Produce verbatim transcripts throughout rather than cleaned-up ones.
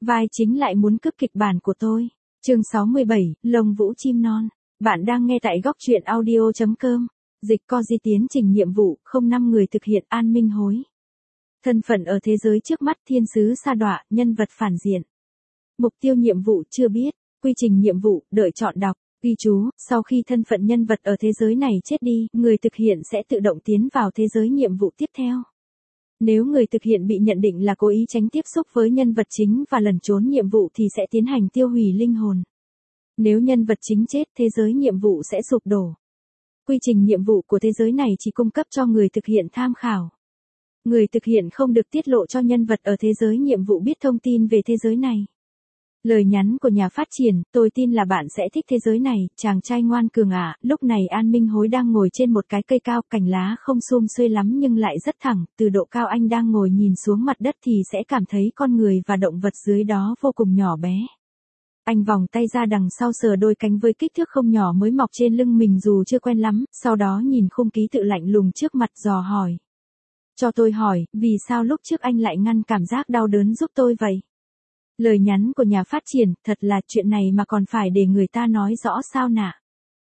vai chính lại muốn cướp kịch bản của tôi. Chương sáu mươi bảy, Lông Vũ Chim Non. Bạn đang nghe tại góc truyện audio chấm com. Dịch co di tiến trình nhiệm vụ, không năm người thực hiện An Minh Hối. Thân phận ở thế giới trước mắt thiên sứ sa đọa, nhân vật phản diện. Mục tiêu nhiệm vụ chưa biết, quy trình nhiệm vụ, đợi chọn đọc. Ghi chú, sau khi thân phận nhân vật ở thế giới này chết đi, người thực hiện sẽ tự động tiến vào thế giới nhiệm vụ tiếp theo. Nếu người thực hiện bị nhận định là cố ý tránh tiếp xúc với nhân vật chính và lẩn trốn nhiệm vụ thì sẽ tiến hành tiêu hủy linh hồn. Nếu nhân vật chính chết, thế giới nhiệm vụ sẽ sụp đổ. Quy trình nhiệm vụ của thế giới này chỉ cung cấp cho người thực hiện tham khảo. Người thực hiện không được tiết lộ cho nhân vật ở thế giới nhiệm vụ biết thông tin về thế giới này. Lời nhắn của nhà phát triển, tôi tin là bạn sẽ thích thế giới này, chàng trai ngoan cường ạ. Lúc này An Minh Hối đang ngồi trên một cái cây cao, cành lá không sum xuê lắm nhưng lại rất thẳng, từ độ cao anh đang ngồi nhìn xuống mặt đất thì sẽ cảm thấy con người và động vật dưới đó vô cùng nhỏ bé. Anh vòng tay ra đằng sau sờ đôi cánh với kích thước không nhỏ mới mọc trên lưng mình dù chưa quen lắm, sau đó nhìn khung ký tự lạnh lùng trước mặt dò hỏi. Cho tôi hỏi, vì sao lúc trước anh lại ngăn cảm giác đau đớn giúp tôi vậy? Lời nhắn của nhà phát triển, thật là chuyện này mà còn phải để người ta nói rõ sao nạ.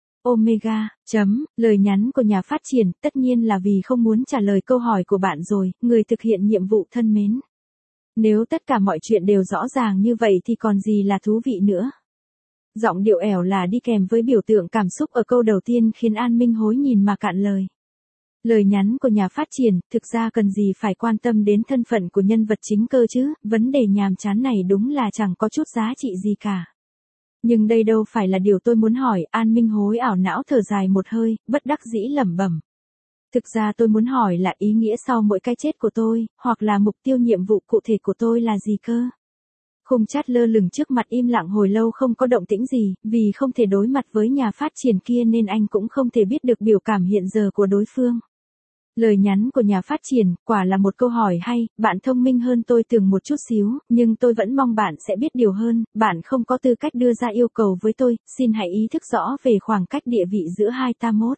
Omega, chấm, lời nhắn của nhà phát triển, tất nhiên là vì không muốn trả lời câu hỏi của bạn rồi, người thực hiện nhiệm vụ thân mến. Nếu tất cả mọi chuyện đều rõ ràng như vậy thì còn gì là thú vị nữa. Giọng điệu ẻo là đi kèm với biểu tượng cảm xúc ở câu đầu tiên khiến An Minh Hối nhìn mà cạn lời. Lời nhắn của nhà phát triển, thực ra cần gì phải quan tâm đến thân phận của nhân vật chính cơ chứ, vấn đề nhàm chán này đúng là chẳng có chút giá trị gì cả. Nhưng đây đâu phải là điều tôi muốn hỏi, An Minh Hối ảo não thở dài một hơi, bất đắc dĩ lẩm bẩm. Thực ra tôi muốn hỏi là ý nghĩa sau mỗi cái chết của tôi, hoặc là mục tiêu nhiệm vụ cụ thể của tôi là gì cơ? Khung chat lơ lửng trước mặt im lặng hồi lâu không có động tĩnh gì, vì không thể đối mặt với nhà phát triển kia nên anh cũng không thể biết được biểu cảm hiện giờ của đối phương. Lời nhắn của nhà phát triển, quả là một câu hỏi hay, bạn thông minh hơn tôi tưởng một chút xíu, nhưng tôi vẫn mong bạn sẽ biết điều hơn, bạn không có tư cách đưa ra yêu cầu với tôi, xin hãy ý thức rõ về khoảng cách địa vị giữa hai ta mốt.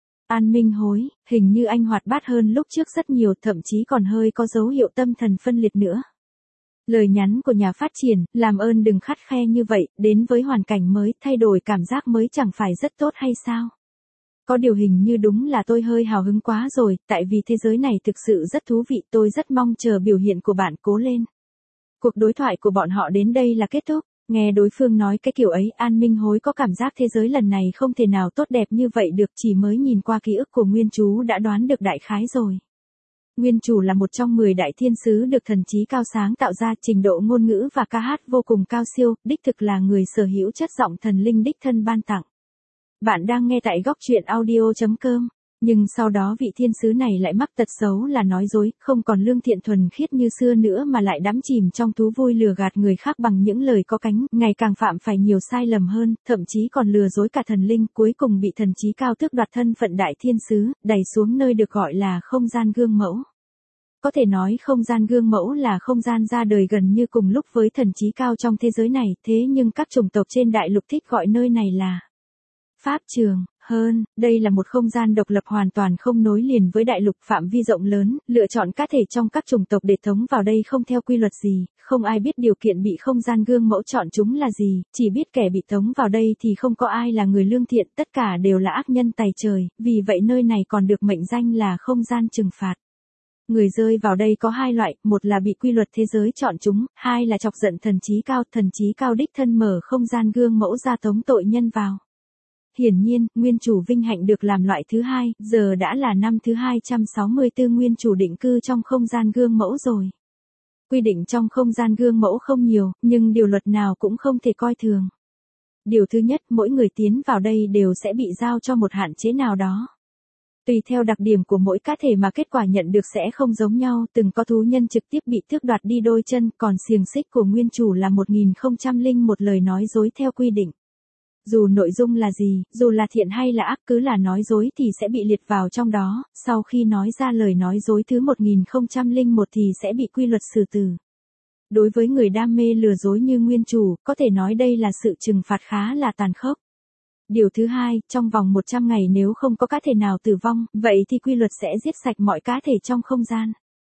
An Minh Hối, hình như anh hoạt bát hơn lúc trước rất nhiều, thậm chí còn hơi có dấu hiệu tâm thần phân liệt nữa. Lời nhắn của nhà phát triển, làm ơn đừng khắt khe như vậy, đến với hoàn cảnh mới, thay đổi cảm giác mới chẳng phải rất tốt hay sao? Có điều hình như đúng là tôi hơi hào hứng quá rồi, tại vì thế giới này thực sự rất thú vị, tôi rất mong chờ biểu hiện của bạn, cố lên. Cuộc đối thoại của bọn họ đến đây là kết thúc, nghe đối phương nói cái kiểu ấy, An Minh Hối có cảm giác thế giới lần này không thể nào tốt đẹp như vậy được, chỉ mới nhìn qua ký ức của Nguyên Chú đã đoán được đại khái rồi. Nguyên Chủ là một trong mười đại thiên sứ được thần trí cao sáng tạo ra, trình độ ngôn ngữ và ca hát vô cùng cao siêu, đích thực là người sở hữu chất giọng thần linh đích thân ban tặng. Bạn đang nghe tại góc truyện audio chấm com, nhưng sau đó vị thiên sứ này lại mắc tật xấu là nói dối, không còn lương thiện thuần khiết như xưa nữa mà lại đắm chìm trong thú vui lừa gạt người khác bằng những lời có cánh, ngày càng phạm phải nhiều sai lầm hơn, thậm chí còn lừa dối cả thần linh, cuối cùng bị thần trí cao tước đoạt thân phận đại thiên sứ, đẩy xuống nơi được gọi là không gian gương mẫu. Có thể nói không gian gương mẫu là không gian ra đời gần như cùng lúc với thần trí cao trong thế giới này, thế nhưng các chủng tộc trên đại lục thích gọi nơi này là Pháp trường. Hơn, đây là một không gian độc lập hoàn toàn không nối liền với đại lục, phạm vi rộng lớn, lựa chọn cá thể trong các chủng tộc để thống vào đây không theo quy luật gì, không ai biết điều kiện bị không gian gương mẫu chọn chúng là gì, chỉ biết kẻ bị thống vào đây thì không có ai là người lương thiện, tất cả đều là ác nhân tày trời, vì vậy nơi này còn được mệnh danh là không gian trừng phạt. Người rơi vào đây có hai loại, một là bị quy luật thế giới chọn chúng, hai là chọc giận thần trí cao, thần trí cao đích thân mở không gian gương mẫu ra tống tội nhân vào. Hiển nhiên, Nguyên Chủ vinh hạnh được làm loại thứ hai, giờ đã là năm thứ hai trăm sáu mươi tư Nguyên Chủ định cư trong không gian gương mẫu rồi. Quy định trong không gian gương mẫu không nhiều, nhưng điều luật nào cũng không thể coi thường. Điều thứ nhất, mỗi người tiến vào đây đều sẽ bị giao cho một hạn chế nào đó. Tùy theo đặc điểm của mỗi cá thể mà kết quả nhận được sẽ không giống nhau, từng có thú nhân trực tiếp bị tước đoạt đi đôi chân, còn xiềng xích của Nguyên Chủ là một nghìn không trăm lẻ một lời nói dối theo quy định. Dù nội dung là gì, dù là thiện hay là ác, cứ là nói dối thì sẽ bị liệt vào trong đó, sau khi nói ra lời nói dối thứ một nghìn không trăm lẻ một thì sẽ bị quy luật xử tử. Đối với người đam mê lừa dối như Nguyên Chủ, có thể nói đây là sự trừng phạt khá là tàn khốc. Điều thứ hai, trong vòng một trăm ngày nếu không có cá thể nào tử vong, vậy thì quy luật sẽ giết sạch mọi cá thể trong không gian.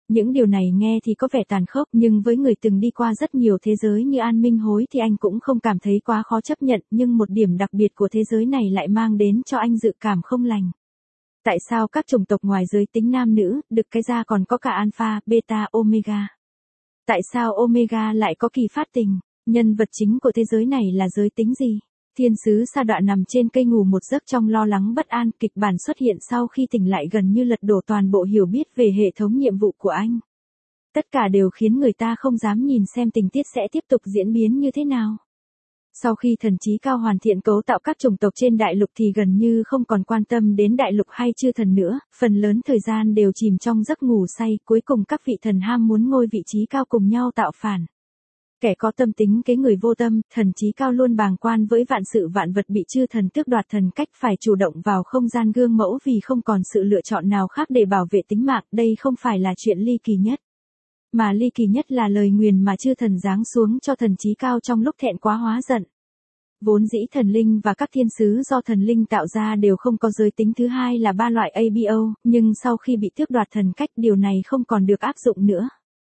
Những điều này nghe thì có vẻ tàn khốc, nhưng với người từng đi qua rất nhiều thế giới như An Minh Hối thì anh cũng không cảm thấy quá khó chấp nhận, nhưng một điểm đặc biệt của thế giới này lại mang đến cho anh dự cảm không lành. Tại sao các chủng tộc ngoài giới tính nam nữ, được cái ra còn có cả alpha, beta, omega? Tại sao omega lại có kỳ phát tình? Nhân vật chính của thế giới này là giới tính gì? Thiên sứ Sa Đọa nằm trên cây ngủ một giấc trong lo lắng bất an, kịch bản xuất hiện sau khi tỉnh lại gần như lật đổ toàn bộ hiểu biết về hệ thống nhiệm vụ của anh. Tất cả đều khiến người ta không dám nhìn xem tình tiết sẽ tiếp tục diễn biến như thế nào. Sau khi thần trí cao hoàn thiện cấu tạo các chủng tộc trên đại lục thì gần như không còn quan tâm đến đại lục hay chư thần nữa, phần lớn thời gian đều chìm trong giấc ngủ say, cuối cùng các vị thần ham muốn ngôi vị trí cao cùng nhau tạo phản. Kẻ có tâm tính kế người vô tâm, thần trí cao luôn bàng quan với vạn sự vạn vật bị chư thần tước đoạt thần cách phải chủ động vào không gian gương mẫu vì không còn sự lựa chọn nào khác để bảo vệ tính mạng, đây không phải là chuyện ly kỳ nhất. Mà ly kỳ nhất là lời nguyền mà chư thần giáng xuống cho thần trí cao trong lúc thẹn quá hóa giận. Vốn dĩ thần linh và các thiên sứ do thần linh tạo ra đều không có giới tính thứ hai là ba loại a bê o, nhưng sau khi bị tước đoạt thần cách điều này không còn được áp dụng nữa.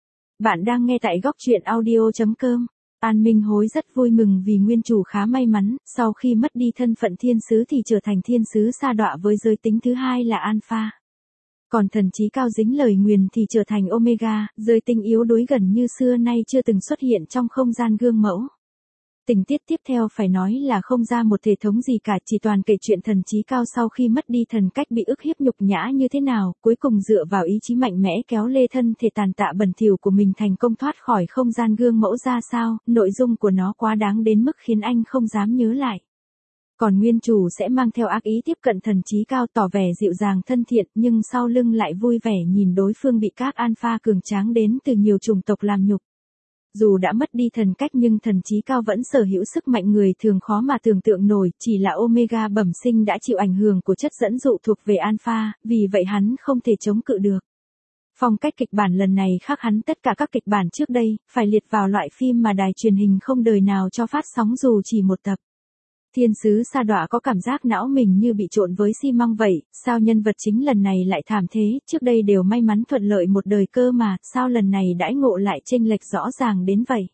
Bạn đang nghe tại góc truyện audio chấm com. An Minh Hối rất vui mừng vì nguyên chủ khá may mắn, sau khi mất đi thân phận thiên sứ thì trở thành thiên sứ Sa Đọa với giới tính thứ hai là alpha. Còn thần trí cao dính lời nguyền thì trở thành omega, giới tính yếu đuối gần như xưa nay chưa từng xuất hiện trong không gian gương mẫu. Tình tiết tiếp theo phải nói là không ra một thể thống gì cả, chỉ toàn kể chuyện thần trí cao sau khi mất đi thần cách bị ức hiếp nhục nhã như thế nào, cuối cùng dựa vào ý chí mạnh mẽ kéo lê thân thể tàn tạ bẩn thỉu của mình thành công thoát khỏi không gian gương mẫu ra sao, nội dung của nó quá đáng đến mức khiến anh không dám nhớ lại. Còn nguyên chủ sẽ mang theo ác ý tiếp cận thần trí cao tỏ vẻ dịu dàng thân thiện, nhưng sau lưng lại vui vẻ nhìn đối phương bị các alpha cường tráng đến từ nhiều chủng tộc làm nhục. Dù đã mất đi thần cách nhưng thần trí cao vẫn sở hữu sức mạnh người thường khó mà tưởng tượng nổi, chỉ là omega bẩm sinh đã chịu ảnh hưởng của chất dẫn dụ thuộc về alpha, vì vậy hắn không thể chống cự được. Phong cách kịch bản lần này khác hẳn tất cả các kịch bản trước đây, phải liệt vào loại phim mà đài truyền hình không đời nào cho phát sóng dù chỉ một tập. Thiên sứ Sa Đọa có cảm giác não mình như bị trộn với xi măng vậy, sao nhân vật chính lần này lại thảm thế, trước đây đều may mắn thuận lợi một đời cơ mà, sao lần này đãi ngộ lại chênh lệch rõ ràng đến vậy.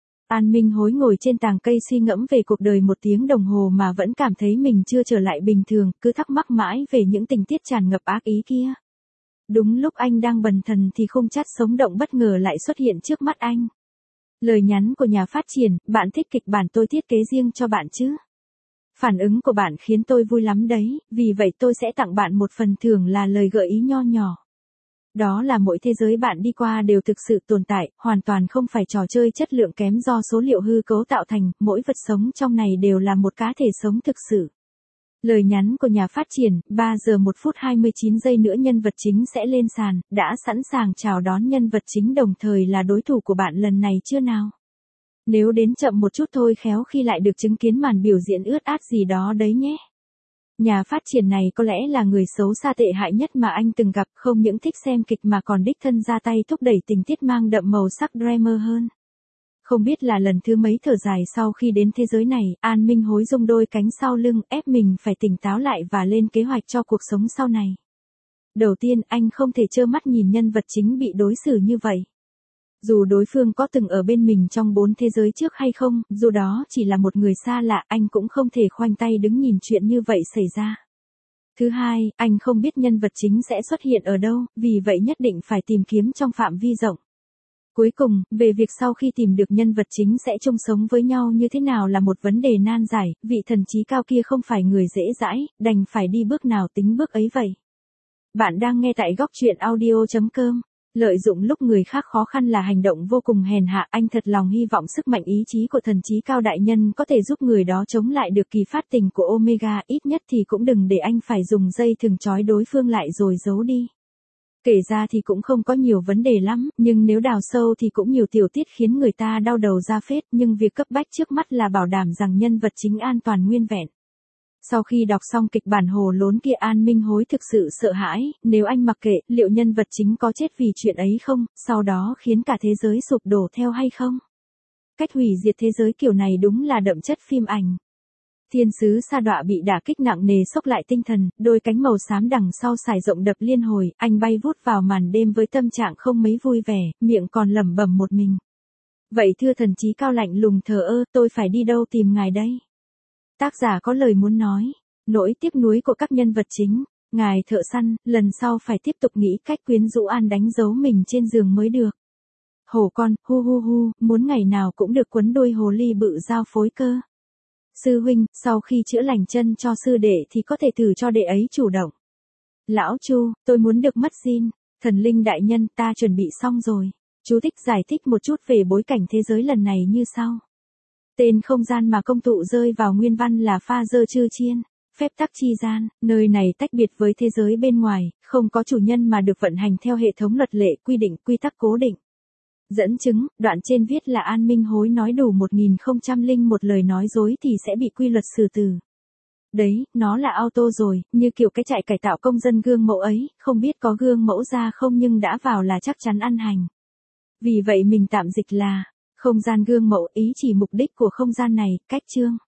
An Minh Hối ngồi trên tàng cây suy ngẫm về cuộc đời một tiếng đồng hồ mà vẫn cảm thấy mình chưa trở lại bình thường, cứ thắc mắc mãi về những tình tiết tràn ngập ác ý kia. Đúng lúc anh đang bần thần thì khung chat sống động bất ngờ lại xuất hiện trước mắt anh. Lời nhắn của nhà phát triển, bạn thích kịch bản tôi thiết kế riêng cho bạn chứ? Phản ứng của bạn khiến tôi vui lắm đấy, vì vậy tôi sẽ tặng bạn một phần thưởng là lời gợi ý nho nhỏ. Đó là mỗi thế giới bạn đi qua đều thực sự tồn tại, hoàn toàn không phải trò chơi chất lượng kém do số liệu hư cấu tạo thành, mỗi vật sống trong này đều là một cá thể sống thực sự. Lời nhắn của nhà phát triển, ba giờ một phút hai mươi chín giây nữa nhân vật chính sẽ lên sàn, đã sẵn sàng chào đón nhân vật chính đồng thời là đối thủ của bạn lần này chưa nào? Nếu đến chậm một chút thôi khéo khi lại được chứng kiến màn biểu diễn ướt át gì đó đấy nhé. Nhà phát triển này có lẽ là người xấu xa tệ hại nhất mà anh từng gặp, không những thích xem kịch mà còn đích thân ra tay thúc đẩy tình tiết mang đậm màu sắc drama hơn. Không biết là lần thứ mấy thở dài sau khi đến thế giới này, An Minh Hối rung đôi cánh sau lưng, ép mình phải tỉnh táo lại và lên kế hoạch cho cuộc sống sau này. Đầu tiên, anh không thể trơ mắt nhìn nhân vật chính bị đối xử như vậy. Dù đối phương có từng ở bên mình trong bốn thế giới trước hay không, dù đó chỉ là một người xa lạ, anh cũng không thể khoanh tay đứng nhìn chuyện như vậy xảy ra. Thứ hai, anh không biết nhân vật chính sẽ xuất hiện ở đâu, vì vậy nhất định phải tìm kiếm trong phạm vi rộng. Cuối cùng, về việc sau khi tìm được nhân vật chính sẽ chung sống với nhau như thế nào là một vấn đề nan giải, vị thần trí cao kia không phải người dễ dãi, đành phải đi bước nào tính bước ấy vậy. Bạn đang nghe tại góc truyện audio chấm com. Lợi dụng lúc người khác khó khăn là hành động vô cùng hèn hạ, anh thật lòng hy vọng sức mạnh ý chí của thần trí cao đại nhân có thể giúp người đó chống lại được kỳ phát tình của Omega, ít nhất thì cũng đừng để anh phải dùng dây thừng trói đối phương lại rồi giấu đi. Kể ra thì cũng không có nhiều vấn đề lắm, nhưng nếu đào sâu thì cũng nhiều tiểu tiết khiến người ta đau đầu ra phết, nhưng việc cấp bách trước mắt là bảo đảm rằng nhân vật chính an toàn nguyên vẹn. Sau khi đọc xong kịch bản hồ lốn kia An Minh Hối thực sự sợ hãi, nếu anh mặc kệ, liệu nhân vật chính có chết vì chuyện ấy không, sau đó khiến cả thế giới sụp đổ theo hay không? Cách hủy diệt thế giới kiểu này đúng là đậm chất phim ảnh. Thiên sứ sa đọa bị đả kích nặng nề sốc lại tinh thần, đôi cánh màu xám đằng sau sải rộng đập liên hồi, anh bay vút vào màn đêm với tâm trạng không mấy vui vẻ, miệng còn lẩm bẩm một mình. Vậy thưa thần chí cao lạnh lùng thờ ơ, tôi phải đi đâu tìm ngài đây? Tác giả có lời muốn nói, nỗi tiếc nuối của các nhân vật chính, ngài thợ săn, lần sau phải tiếp tục nghĩ cách quyến rũ An đánh dấu mình trên giường mới được. Hổ con, hu hu hu, muốn ngày nào cũng được quấn đôi hồ ly bự giao phối cơ. Sư huynh, sau khi chữa lành chân cho sư đệ thì có thể thử cho đệ ấy chủ động. Lão Chu, tôi muốn được mất xin. Thần linh đại nhân, ta chuẩn bị xong rồi. Chú thích giải thích một chút về bối cảnh thế giới lần này như sau. Tên không gian mà công tụ rơi vào nguyên văn là pha dơ chư chiên, phép tắc chi gian, nơi này tách biệt với thế giới bên ngoài, không có chủ nhân mà được vận hành theo hệ thống luật lệ quy định quy tắc cố định. Dẫn chứng, đoạn trên viết là An Minh Hối nói đủ một nghìn không trăm lẻ một lời nói dối thì sẽ bị quy luật xử tử. Đấy, nó là auto rồi, như kiểu cái chạy cải tạo công dân gương mẫu ấy, không biết có gương mẫu ra không nhưng đã vào là chắc chắn ăn hành. Vì vậy mình tạm dịch là, không gian gương mẫu, ý chỉ mục đích của không gian này, cách chương.